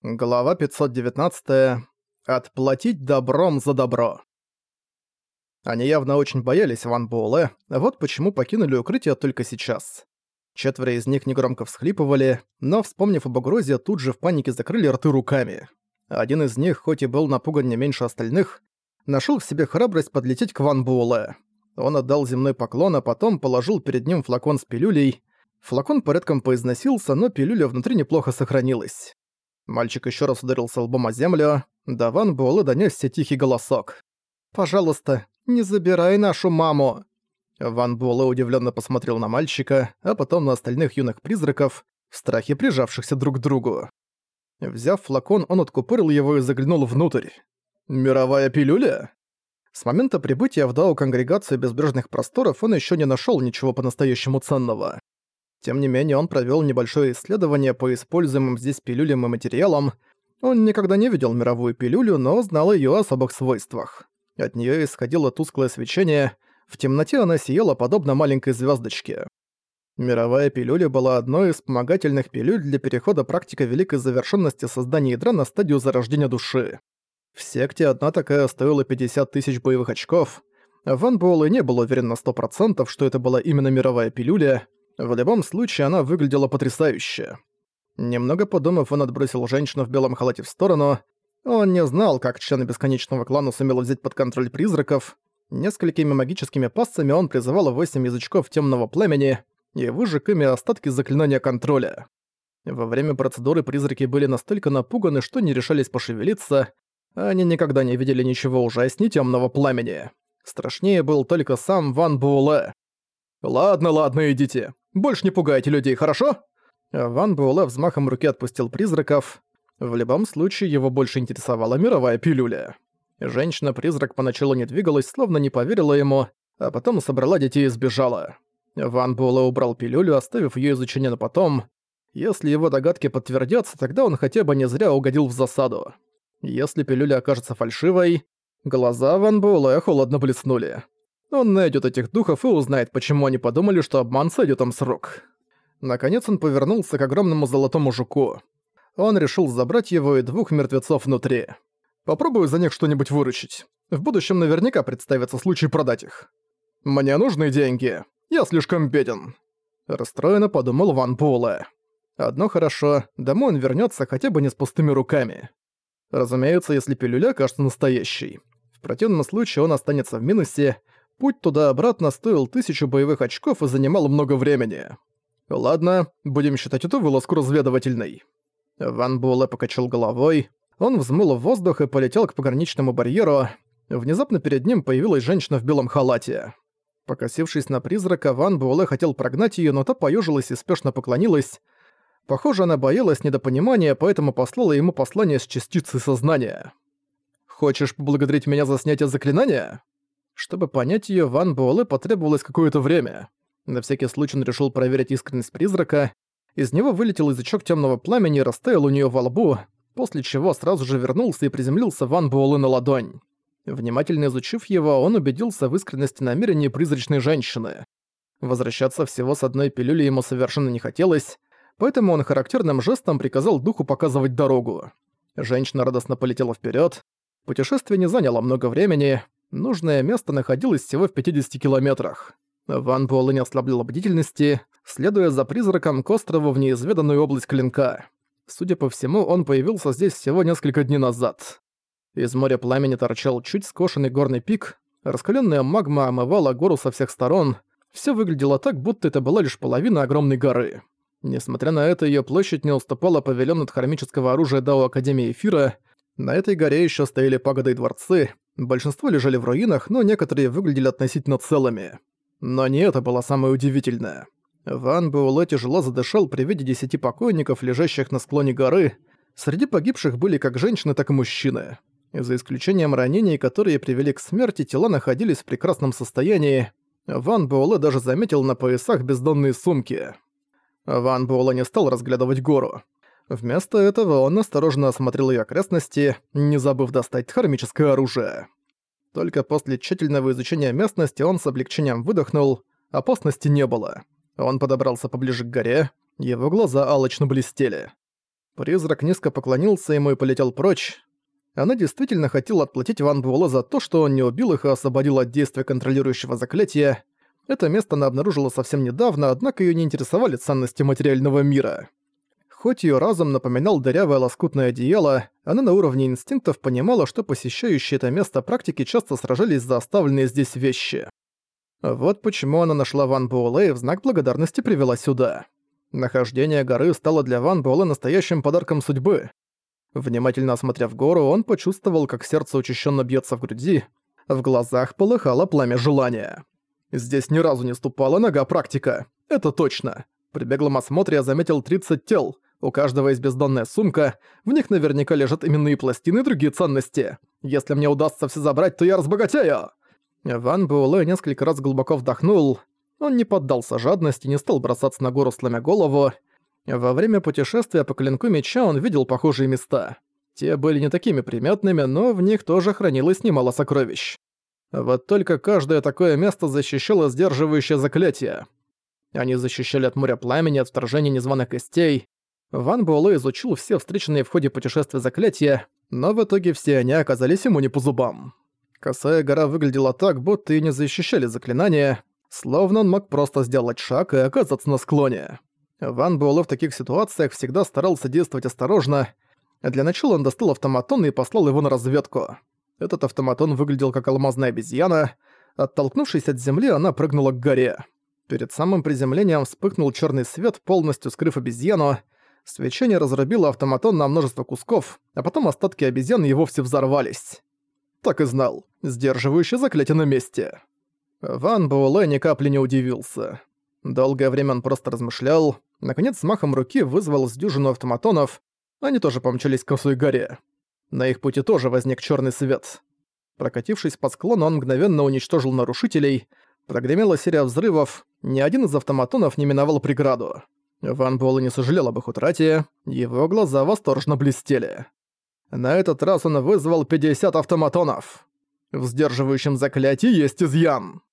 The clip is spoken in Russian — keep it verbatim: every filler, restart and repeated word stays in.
Глава пятьсот девятнадцать. Отплатить добром за добро. Они явно очень боялись Ван Буэлэ, вот почему покинули укрытие только сейчас. Четверо из них негромко всхлипывали, но, вспомнив об угрозе, тут же в панике закрыли рты руками. Один из них, хоть и был напуган не меньше остальных, нашел в себе храбрость подлететь к Ван Буэлэ. Он отдал земной поклон, а потом положил перед ним флакон с пилюлей. Флакон порядком поизносился, но пилюля внутри неплохо сохранилась. Мальчик еще раз ударился лбом о землю, до Ван Буэлэ донёсся тихий голосок. «Пожалуйста, не забирай нашу маму!» Ван Буэлэ удивленно посмотрел на мальчика, а потом на остальных юных призраков, в страхе прижавшихся друг к другу. Взяв флакон, он откупорил его и заглянул внутрь. «Мировая пилюля?» С момента прибытия в Дао Конгрегацию Безбрежных Просторов он еще не нашел ничего по-настоящему ценного. Тем не менее, он провёл небольшое исследование по используемым здесь пилюлям и материалам. Он никогда не видел мировую пилюлю, но знал о её особых свойствах. От неё исходило тусклое свечение, в темноте она сияла подобно маленькой звёздочке. Мировая пилюля была одной из вспомогательных пилюль для перехода практика великой завершенности создания ядра на стадию зарождения души. В секте одна такая стоила пятьдесят тысяч боевых очков. Ван Буэлэ не был уверен на сто процентов, что это была именно мировая пилюля. В любом случае, она выглядела потрясающе. Немного подумав, он отбросил женщину в белом халате в сторону. Он не знал, как члены Бесконечного клана сумел взять под контроль призраков. Несколькими магическими пассами он призывал восемь язычков темного племени и выжег ими остатки заклинания контроля. Во время процедуры призраки были настолько напуганы, что не решались пошевелиться. Они никогда не видели ничего ужаснее темного пламени. Страшнее был только сам Ван Буэлэ. «Ладно, ладно, идите. Больше не пугайте людей, хорошо?» Ван Буэлэ взмахом руки отпустил призраков. В любом случае, его больше интересовала мировая пилюля. Женщина-призрак поначалу не двигалась, словно не поверила ему, а потом собрала детей и сбежала. Ван Буэлэ убрал пилюлю, оставив её изучение на потом. Если его догадки подтвердятся, тогда он хотя бы не зря угодил в засаду. Если пилюля окажется фальшивой, глаза Ван Буэлэ холодно блеснули. Он найдет этих духов и узнает, почему они подумали, что обман сойдёт им с рук. Наконец он повернулся к огромному золотому жуку. Он решил забрать его и двух мертвецов внутри. Попробую за них что-нибудь выручить. В будущем наверняка представится случай продать их. «Мне нужны деньги. Я слишком беден», — расстроенно подумал Ван Буэлэ. Одно хорошо, домой он вернётся хотя бы не с пустыми руками. Разумеется, если пилюля окажется настоящей. В противном случае он останется в минусе. Путь туда-обратно стоил тысячу боевых очков и занимал много времени. Ладно, будем считать эту вылазку разведывательной. Ван Буэлэ покачал головой. Он взмыл в воздух и полетел к пограничному барьеру. Внезапно перед ним появилась женщина в белом халате. Покосившись на призрака, Ван Буэлэ хотел прогнать её, но та поёжилась и спешно поклонилась. Похоже, она боялась недопонимания, поэтому послала ему послание с частицей сознания. «Хочешь поблагодарить меня за снятие заклинания?» Чтобы понять её, Ван Буэлэ потребовалось какое-то время. На всякий случай он решил проверить искренность призрака. Из него вылетел язычок тёмного пламени и растаял у неё во лбу, после чего сразу же вернулся и приземлился Ван Буэлэ на ладонь. Внимательно изучив его, он убедился в искренности намерений призрачной женщины. Возвращаться всего с одной пилюлей ему совершенно не хотелось, поэтому он характерным жестом приказал духу показывать дорогу. Женщина радостно полетела вперёд. Путешествие не заняло много времени. Нужное место находилось всего в пятидесяти километрах. Ван Буэлэ не ослаблял бдительности, следуя за призраком к острову в неизведанную область Клинка. Судя по всему, он появился здесь всего несколько дней назад. Из моря пламени торчал чуть скошенный горный пик, раскалённая магма омывала гору со всех сторон. Всё выглядело так, будто это была лишь половина огромной горы. Несмотря на это, её площадь не уступала павильону хромического оружия Дао Академии Эфира. На этой горе ещё стояли пагоды и дворцы. Большинство лежали в руинах, но некоторые выглядели относительно целыми. Но не это было самое удивительное. Ван Буэлэ тяжело задышал при виде десяти покойников, лежащих на склоне горы. Среди погибших были как женщины, так и мужчины. За исключением ранений, которые привели к смерти, тела находились в прекрасном состоянии. Ван Буэлэ даже заметил на поясах бездонные сумки. Ван Буэлэ не стал разглядывать гору. Вместо этого он осторожно осмотрел её окрестности, не забыв достать хромическое оружие. Только после тщательного изучения местности он с облегчением выдохнул, опасности не было. Он подобрался поближе к горе, его глаза алчно блестели. Призрак низко поклонился ему и полетел прочь. Она действительно хотела отплатить Ван Буэлэ за то, что он не убил их и освободил от действия контролирующего заклятия. Это место она обнаружила совсем недавно, однако её не интересовали ценности материального мира. Хоть её разум напоминал дырявое лоскутное одеяло, она на уровне инстинктов понимала, что посещающие это место практики часто сражались за оставленные здесь вещи. Вот почему она нашла Ван Буэлэ и в знак благодарности привела сюда. Нахождение горы стало для Ван Буэлэ настоящим подарком судьбы. Внимательно осмотрев гору, он почувствовал, как сердце учащенно бьется в груди, в глазах полыхало пламя желания. Здесь ни разу не ступала нога практика. Это точно. При беглом осмотре я заметил тридцать тел. У каждого есть бездонная сумка. В них наверняка лежат именные пластины и другие ценности. Если мне удастся все забрать, то я разбогатею. Ван Буэлэ несколько раз глубоко вдохнул. Он не поддался жадности, не стал бросаться на гору, сломя голову. Во время путешествия по клинку меча он видел похожие места. Те были не такими приметными, но в них тоже хранилось немало сокровищ. Вот только каждое такое место защищало сдерживающее заклятие. Они защищали от моря пламени, от вторжения незваных гостей. Ван Буэлэ изучил все встреченные в ходе путешествия заклятия, но в итоге все они оказались ему не по зубам. Косая гора выглядела так, будто и не защищали заклинания, словно он мог просто сделать шаг и оказаться на склоне. Ван Буэлэ в таких ситуациях всегда старался действовать осторожно. Для начала он достал автоматон и послал его на разведку. Этот автоматон выглядел как алмазная обезьяна. Оттолкнувшись от земли, она прыгнула к горе. Перед самым приземлением вспыхнул черный свет, полностью скрыв обезьяну. Свечение разрубило автоматон на множество кусков, а потом остатки обезьяны и вовсе взорвались. Так и знал. Сдерживающее заклятие на месте. Ван Буэлэ ни капли не удивился. Долгое время он просто размышлял. Наконец, с махом руки вызвал с дюжину автоматонов. Они тоже помчались к косой горе. На их пути тоже возник черный свет. Прокатившись по склону, он мгновенно уничтожил нарушителей. Прогремела серия взрывов. Ни один из автоматонов не миновал преграду. Ван Буэлэ не сожалел об их утрате. Его глаза восторженно блестели. На этот раз он вызвал пятьдесят автоматонов. В сдерживающем заклятии есть изъян.